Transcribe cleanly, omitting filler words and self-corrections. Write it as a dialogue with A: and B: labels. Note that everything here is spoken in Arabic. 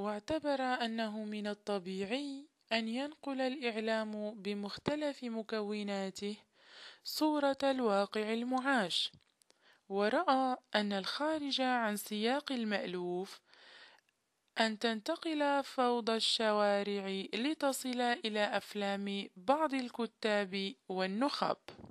A: واعتبر أنه من الطبيعي أن ينقل الإعلام بمختلف مكوناته صورة الواقع المعاش، ورأى أن الخارج عن سياق المألوف أن تنتقل فوضى الشوارع لتصل إلى أفلام بعض الكتاب والنخب.